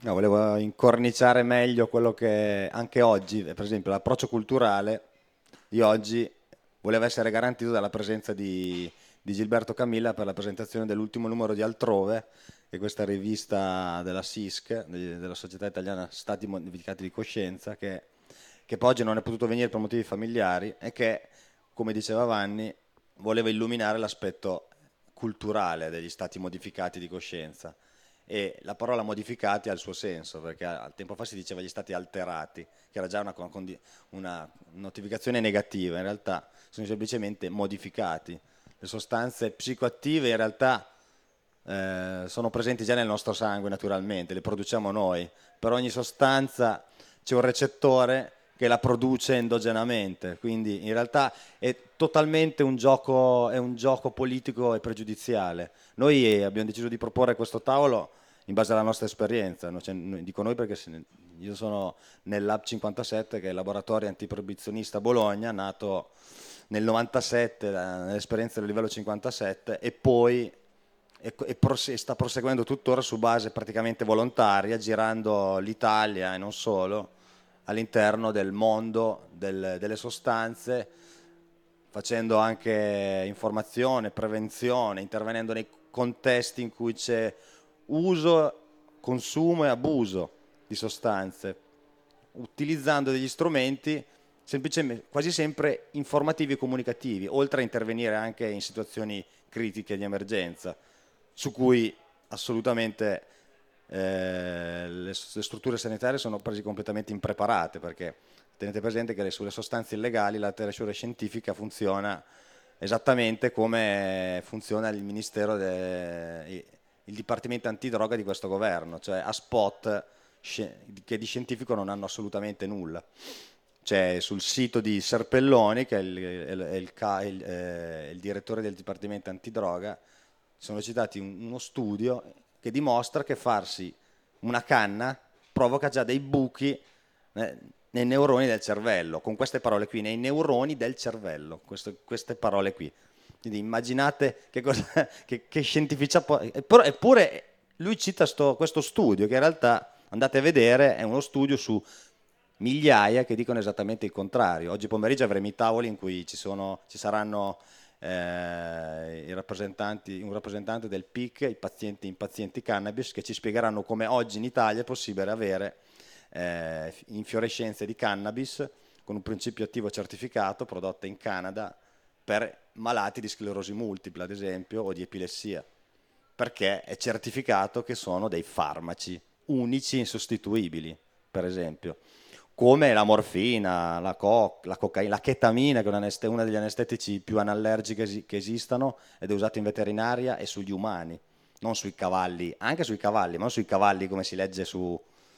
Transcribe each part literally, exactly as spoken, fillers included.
No, volevo incorniciare meglio quello che anche oggi, per esempio, l'approccio culturale di oggi voleva essere garantito dalla presenza di, di Gilberto Camilla per la presentazione dell'ultimo numero di Altrove, che è questa rivista della S I S C, de- della Società Italiana Stati Modificati di Coscienza, che, che poi oggi non è potuto venire per motivi familiari e che, come diceva Vanni, voleva illuminare l'aspetto culturale degli stati modificati di coscienza. E la parola modificati ha il suo senso, perché al tempo fa si diceva gli stati alterati, che era già una, condi- una notificazione negativa, in realtà sono semplicemente modificati. Le sostanze psicoattive in realtà eh, sono presenti già nel nostro sangue naturalmente, le produciamo noi. Per ogni sostanza c'è un recettore che la produce endogenamente, quindi in realtà è totalmente un gioco, è un gioco politico e pregiudiziale. Noi eh, abbiamo deciso di proporre questo tavolo in base alla nostra esperienza, no? Cioè, noi- dico noi perché se ne- io sono nel Lab cinquantasette, che è il laboratorio antiproibizionista a Bologna, nato nel novantasette, da- nell'esperienza del livello cinquantasette, e poi e, e prose- sta proseguendo tuttora su base praticamente volontaria, girando l'Italia e non solo, all'interno del mondo del- delle sostanze, facendo anche informazione, prevenzione, intervenendo nei contesti in cui c'è uso, consumo e abuso di sostanze, utilizzando degli strumenti semplicemente, quasi sempre informativi e comunicativi, oltre a intervenire anche in situazioni critiche di emergenza, su cui assolutamente eh, le, le strutture sanitarie sono quasi completamente impreparate, perché tenete presente che sulle sostanze illegali la letteratura scientifica funziona esattamente come funziona il Ministero, de- il Dipartimento Antidroga di questo governo, cioè a spot che di scientifico non hanno assolutamente nulla. C'è sul sito di Serpelloni, che è il, è il- è il ca- il, eh, il direttore del Dipartimento Antidroga, sono citati un- uno studio che dimostra che farsi una canna provoca già dei buchi eh, nei neuroni del cervello, con queste parole qui, nei neuroni del cervello, questo- queste parole qui. Quindi immaginate che, cosa, che, che scientificità può... Eppure, eppure lui cita sto- questo studio, che in realtà, andate a vedere, è uno studio su migliaia che dicono esattamente il contrario. Oggi pomeriggio avremo i tavoli in cui ci, sono, ci saranno eh, i rappresentanti, un rappresentante del P I C, i pazienti impazienti cannabis, che ci spiegheranno come oggi in Italia è possibile avere eh, infiorescenze di cannabis con un principio attivo certificato prodotte in Canada per malati di sclerosi multipla, ad esempio, o di epilessia, perché è certificato che sono dei farmaci unici e insostituibili, per esempio, come la morfina, la, co- la cocaina, la chetamina, che è un aneste- una degli anestetici più anallergici esi- che esistano ed è usato in veterinaria e sugli umani, non sui cavalli, anche sui cavalli, ma non sui cavalli come si legge su,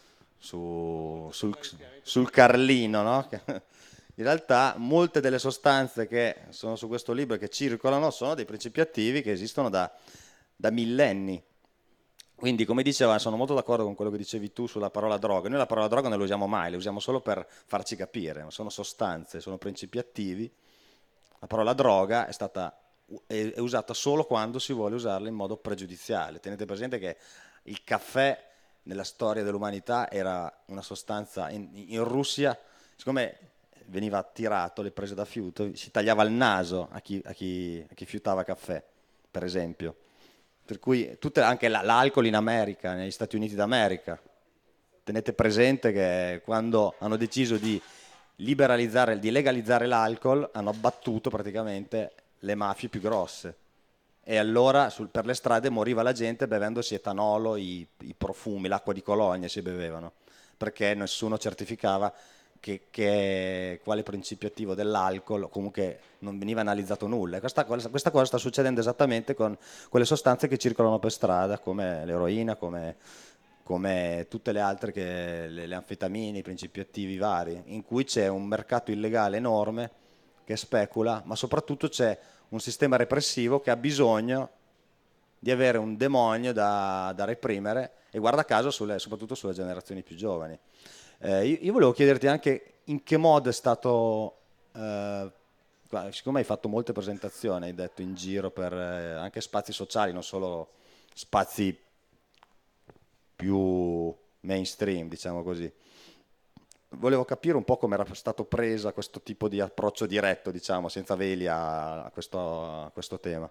su- sul, sul Carlino, no? In realtà molte delle sostanze che sono su questo libro e che circolano sono dei principi attivi che esistono da, da millenni. Quindi, come diceva, sono molto d'accordo con quello che dicevi tu sulla parola droga. Noi la parola droga non la usiamo mai, la usiamo solo per farci capire. Sono sostanze, sono principi attivi. La parola droga è stata è, è usata solo quando si vuole usarla in modo pregiudiziale. Tenete presente che il caffè nella storia dell'umanità era una sostanza in, in Russia, siccome veniva attirato le prese da fiuto, si tagliava il naso a chi, a chi, a chi fiutava caffè, per esempio. Per cui tutte, anche la- l'alcol in America, negli Stati Uniti d'America, tenete presente che quando hanno deciso di liberalizzare, di legalizzare l'alcol, hanno abbattuto praticamente le mafie più grosse. E allora sul- per le strade moriva la gente bevendosi etanolo, i, i profumi, l'acqua di Cologna si bevevano, perché nessuno certificava che, che quale principio attivo dell'alcol, comunque non veniva analizzato nulla. E questa, cosa- questa cosa sta succedendo esattamente con quelle sostanze che circolano per strada, come l'eroina, come, come tutte le altre, che, le, le anfetamine, i principi attivi vari, in cui c'è un mercato illegale enorme che specula, ma soprattutto c'è un sistema repressivo che ha bisogno di avere un demonio da, da reprimere, e guarda caso sulle- soprattutto sulle generazioni più giovani. Eh, io, io volevo chiederti anche in che modo è stato, eh, qua- siccome hai fatto molte presentazioni, hai detto in giro per eh, anche spazi sociali, non solo spazi più mainstream, diciamo così. Volevo capire un po' come era stato presa questo tipo di approccio diretto, diciamo, senza veli a, a questo, a questo tema.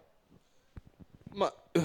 Ma eh,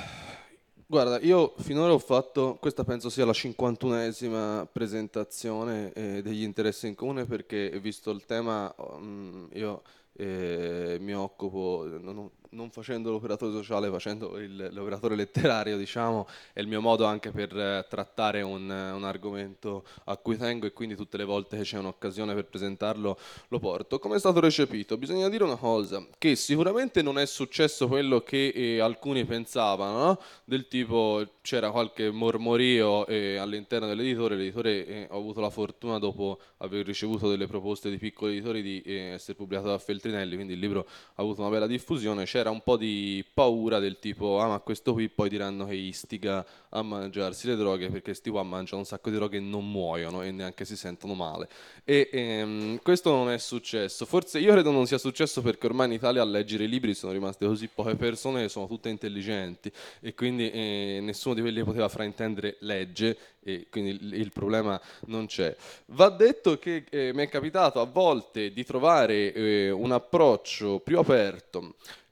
guarda, io finora ho fatto, questa penso sia la cinquantunesima presentazione eh, degli interessi in comune, perché visto il tema, mm, io eh, mi occupo, non, non facendo l'operatore sociale, facendo il- l'operatore letterario, diciamo, è il mio modo anche per eh, trattare un, un argomento a cui tengo, e quindi tutte le volte che c'è un'occasione per presentarlo lo porto. Come è stato recepito? Bisogna dire una cosa, che sicuramente non è successo quello che eh, alcuni pensavano, no? Del tipo c'era qualche mormorio eh, all'interno dell'editore, l'editore eh, ho avuto la fortuna, dopo aver ricevuto delle proposte di piccoli editori, di eh, essere pubblicato da Feltrinelli, quindi il libro ha avuto una bella diffusione. C'era un po' di paura del tipo, ah, ma questo qui poi diranno che istiga a mangiarsi le droghe, perché sti qua mangiano un sacco di droghe e non muoiono e neanche si sentono male. E ehm, questo non è successo. Forse io credo non sia successo perché ormai in Italia a leggere i libri sono rimaste così poche persone che sono tutte intelligenti, e quindi eh, nessuno di quelli che poteva fraintendere legge, e quindi il, il problema non c'è. Va detto che eh, mi è capitato a volte di trovare eh, un approccio più aperto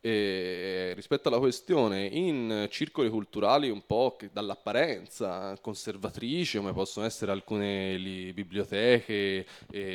eh, rispetto alla questione in circoli culturali un po' che dall'apparenza conservatrici, come possono essere alcune li- biblioteche,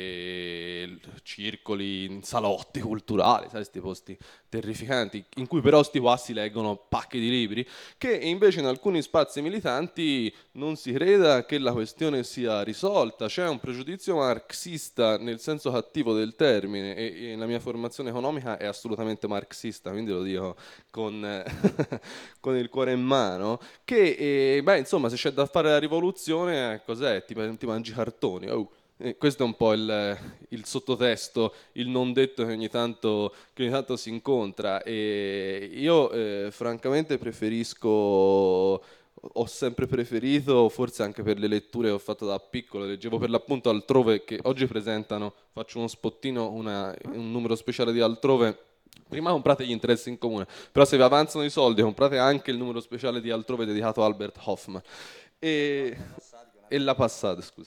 eh, circoli, in salotti culturali, sai, questi posti terrificanti, in cui però sti qua si leggono pacchi di libri, che invece in alcuni spazi militanti non si creda che la questione sia risolta. C'è un pregiudizio marxista nel senso cattivo del termine, e, e la mia formazione economica è assolutamente marxista, quindi lo dico con, eh, con il cuore in mano, che eh, beh, insomma, se c'è da fare la rivoluzione, eh, cos'è? Ti, ti mangi i cartoni. Oh. Eh, questo è un po' il, il sottotesto, il non detto che ogni tanto, che ogni tanto si incontra. E io eh, francamente preferisco, ho sempre preferito, forse anche per le letture che ho fatto da piccolo, leggevo per l'appunto Altrove, che oggi presentano, faccio uno spottino, una- un numero speciale di Altrove. Prima comprate gli interessi in comune, però se vi avanzano i soldi comprate anche il numero speciale di Altrove dedicato a Albert Hoffman. E, e la passata, scusa.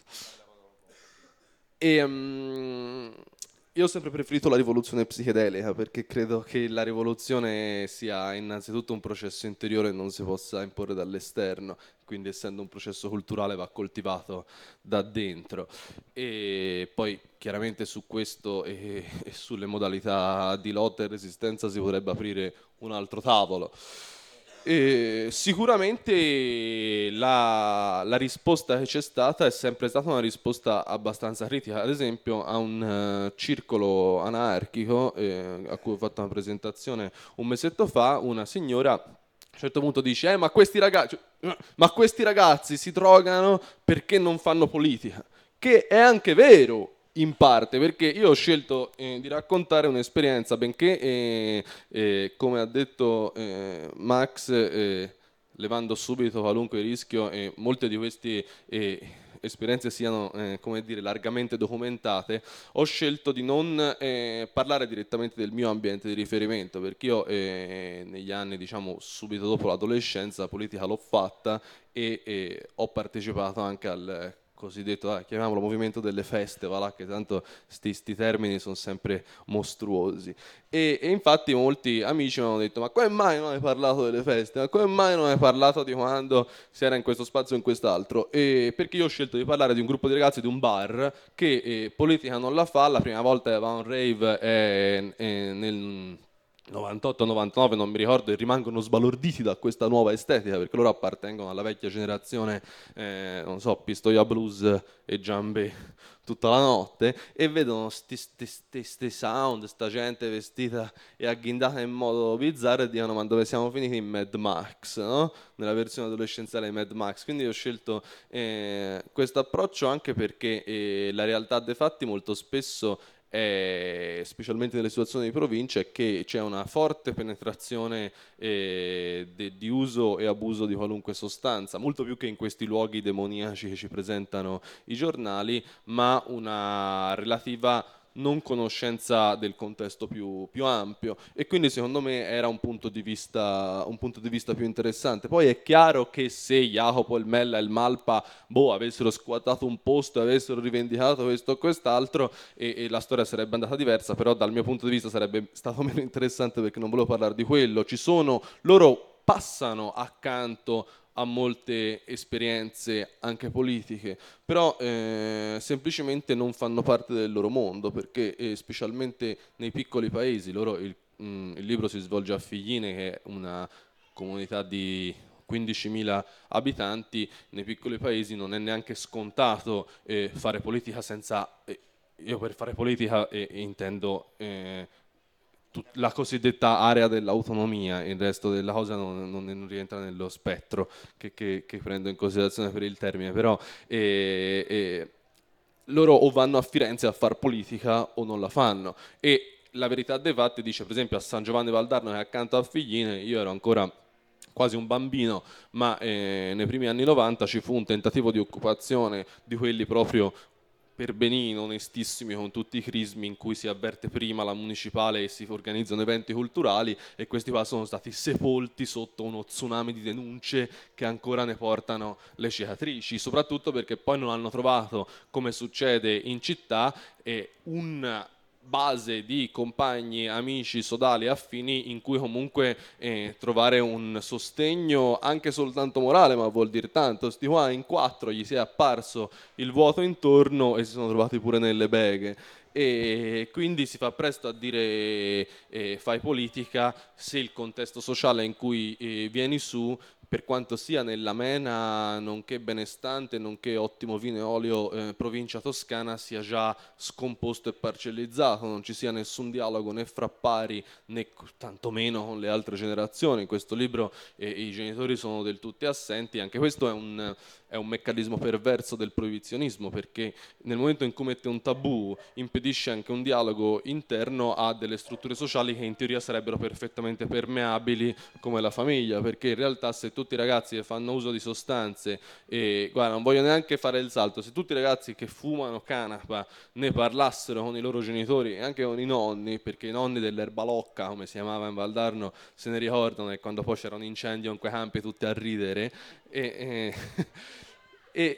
E, mm, io ho sempre preferito la rivoluzione psichedelica, perché credo che la rivoluzione sia innanzitutto un processo interiore e non si possa imporre dall'esterno, quindi essendo un processo culturale va coltivato da dentro. E poi chiaramente su questo e, e sulle modalità di lotta e resistenza si potrebbe aprire un altro tavolo. Eh, sicuramente la, la risposta che c'è stata è sempre stata una risposta abbastanza critica. Ad esempio, a un eh, circolo anarchico eh, a cui ho fatto una presentazione un mesetto fa, una signora a un certo punto dice: eh, ma questi ragazzi, ma questi ragazzi si drogano perché non fanno politica. Che è anche vero, in parte, perché io ho scelto eh, di raccontare un'esperienza, benché, eh, eh, come ha detto eh, Max, eh, levando subito qualunque rischio, e molte di queste eh, esperienze siano, eh, come dire, largamente documentate, ho scelto di non eh, parlare direttamente del mio ambiente di riferimento, perché io eh, negli anni, diciamo, subito dopo l'adolescenza, la politica l'ho fatta, e, e ho partecipato anche al cosiddetto, ah, chiamiamolo movimento delle feste, va là, che tanto sti, sti termini sono sempre mostruosi. E, e infatti molti amici mi hanno detto: ma come mai non hai parlato delle feste? Ma come mai non hai parlato di quando si era in questo spazio o in quest'altro? E perché io ho scelto di parlare di un gruppo di ragazzi di un bar che eh, politica non la fa. La prima volta che va a un rave è, è nel novantotto novantanove, non mi ricordo, e rimangono sbalorditi da questa nuova estetica, perché loro appartengono alla vecchia generazione, eh, non so, Pistoia Blues e Giambè tutta la notte, e vedono sti, sti, sti, sti sound, sta gente vestita e agghindata in modo bizzarro, e dicono: ma dove siamo finiti in Mad Max, no? Nella versione adolescenziale di Mad Max. Quindi ho scelto eh, questo approccio anche perché eh, la realtà dei fatti molto spesso è, specialmente nelle situazioni di provincia, è che c'è una forte penetrazione eh, de- di uso e abuso di qualunque sostanza, molto più che in questi luoghi demoniaci che ci presentano i giornali, ma una relativa non conoscenza del contesto più, più ampio, e quindi secondo me era un punto di vista, un punto di vista più interessante. Poi è chiaro che se Jacopo, il Mella e il Malpa boh, avessero squattato un posto, avessero rivendicato questo o quest'altro, e, e la storia sarebbe andata diversa, però dal mio punto di vista sarebbe stato meno interessante, perché non volevo parlare di quello. Ci sono, loro passano accanto a molte esperienze anche politiche, però eh, semplicemente non fanno parte del loro mondo, perché eh, specialmente nei piccoli paesi, loro il, mh, il libro si svolge a Figline, che è una comunità di quindicimila abitanti. Nei piccoli paesi non è neanche scontato eh, fare politica senza... Eh, io per fare politica eh, intendo... Eh, la cosiddetta area dell'autonomia, il resto della cosa non, non, non rientra nello spettro che, che, che prendo in considerazione per il termine, però eh, eh, loro o vanno a Firenze a far politica o non la fanno, e la verità dei fatti dice, per esempio, a San Giovanni Valdarno, che è accanto a Figline, io ero ancora quasi un bambino, ma eh, nei primi anni novanta ci fu un tentativo di occupazione di quelli proprio per benino, onestissimi, con tutti i crismi, in cui si avverte prima la municipale e si organizzano eventi culturali, e questi qua sono stati sepolti sotto uno tsunami di denunce che ancora ne portano le cicatrici, soprattutto perché poi non hanno trovato, come succede in città, eh, un base di compagni, amici, sodali, affini, in cui comunque eh, trovare un sostegno anche soltanto morale, ma vuol dire tanto. Sti qua in quattro gli si è apparso il vuoto intorno e si sono trovati pure nelle beghe, e quindi si fa presto a dire eh, fai politica se il contesto sociale in cui eh, vieni su, per quanto sia nell'amena, nonché benestante, nonché ottimo vino e olio eh, provincia toscana, sia già scomposto e parcellizzato, non ci sia nessun dialogo né fra pari né tantomeno con le altre generazioni. In questo libro eh, i genitori sono del tutto assenti. Anche questo è un, è un meccanismo perverso del proibizionismo, perché nel momento in cui mette un tabù impedisce anche un dialogo interno a delle strutture sociali che in teoria sarebbero perfettamente permeabili, come la famiglia, perché in realtà se tutti i ragazzi che fanno uso di sostanze, e guarda, non voglio neanche fare il salto, se tutti i ragazzi che fumano canapa ne parlassero con i loro genitori e anche con i nonni, perché i nonni dell'Erbalocca, come si chiamava in Valdarno, se ne ricordano, e quando poi c'era un incendio in quei campi tutti a ridere, e, e E,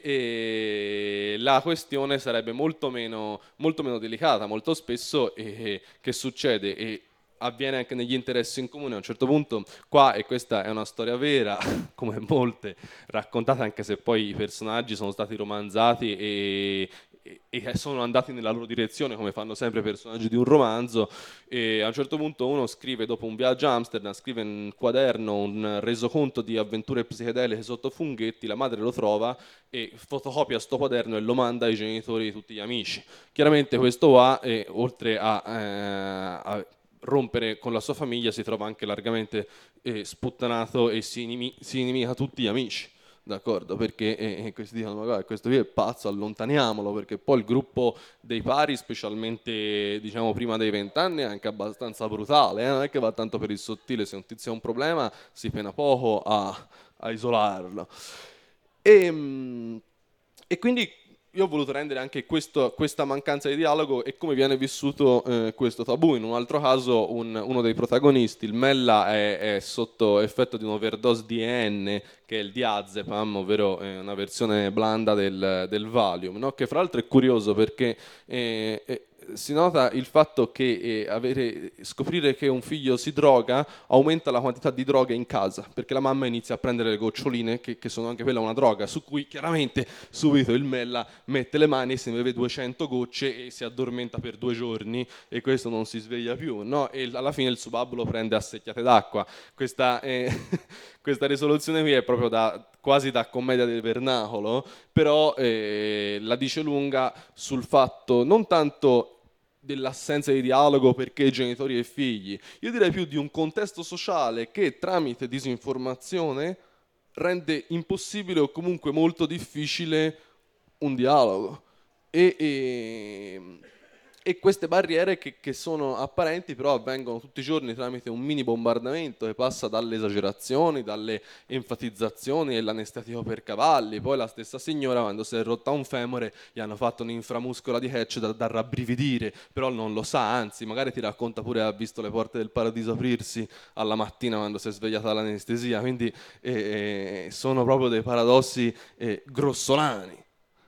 e la questione sarebbe molto meno, molto meno delicata. Molto spesso eh, che succede, e avviene anche negli interessi in comune, a un certo punto qua, e questa è una storia vera come molte raccontate, anche se poi i personaggi sono stati romanzati e, e sono andati nella loro direzione, come fanno sempre i personaggi di un romanzo, e a un certo punto uno scrive, dopo un viaggio a Amsterdam, scrive in un quaderno un resoconto di avventure psichedeliche sotto funghetti, la madre lo trova e fotocopia sto quaderno e lo manda ai genitori di tutti gli amici. Chiaramente questo va, e oltre a, eh, a rompere con la sua famiglia, si trova anche largamente eh, sputtanato e si, inimi- si inimica tutti gli amici. D'accordo, perché eh, questi dicono, ma guarda, questo qui è pazzo, allontaniamolo, perché poi il gruppo dei pari, specialmente diciamo prima dei vent'anni, è anche abbastanza brutale, eh? Non è che va tanto per il sottile, se un tizio ha un problema si pena poco a, a isolarlo. E, mh, e quindi io ho voluto rendere anche questo, questa mancanza di dialogo e come viene vissuto eh, questo tabù. In un altro caso un, uno dei protagonisti, il Mella, è, è sotto effetto di un'overdose di E N, che è il diazepam, ovvero eh, una versione blanda del, del Valium, no? Che fra l'altro è curioso perché eh, eh, si nota il fatto che eh, avere, scoprire che un figlio si droga aumenta la quantità di droga in casa, perché la mamma inizia a prendere le goccioline, che, che sono anche quella una droga, su cui chiaramente subito il Mella mette le mani, se ne beve duecento gocce e si addormenta per due giorni, e questo non si sveglia più, no? E alla fine il subab lo prende a secchiate d'acqua. Questa, eh, questa risoluzione qui è proprio da, quasi da commedia del vernacolo, però eh, la dice lunga sul fatto non tanto dell'assenza di dialogo perché genitori e figli, io direi più di un contesto sociale che tramite disinformazione rende impossibile o comunque molto difficile un dialogo. E, e e queste barriere che, che sono apparenti però avvengono tutti i giorni tramite un mini bombardamento che passa dalle esagerazioni, dalle enfatizzazioni e l'anestetico per cavalli. Poi la stessa signora, quando si è rotta un femore, gli hanno fatto un'inframuscola di Hatch da, da rabbrividire, però non lo sa, anzi magari ti racconta pure che ha visto le porte del paradiso aprirsi alla mattina quando si è svegliata dall'anestesia. Quindi eh, sono proprio dei paradossi eh, grossolani.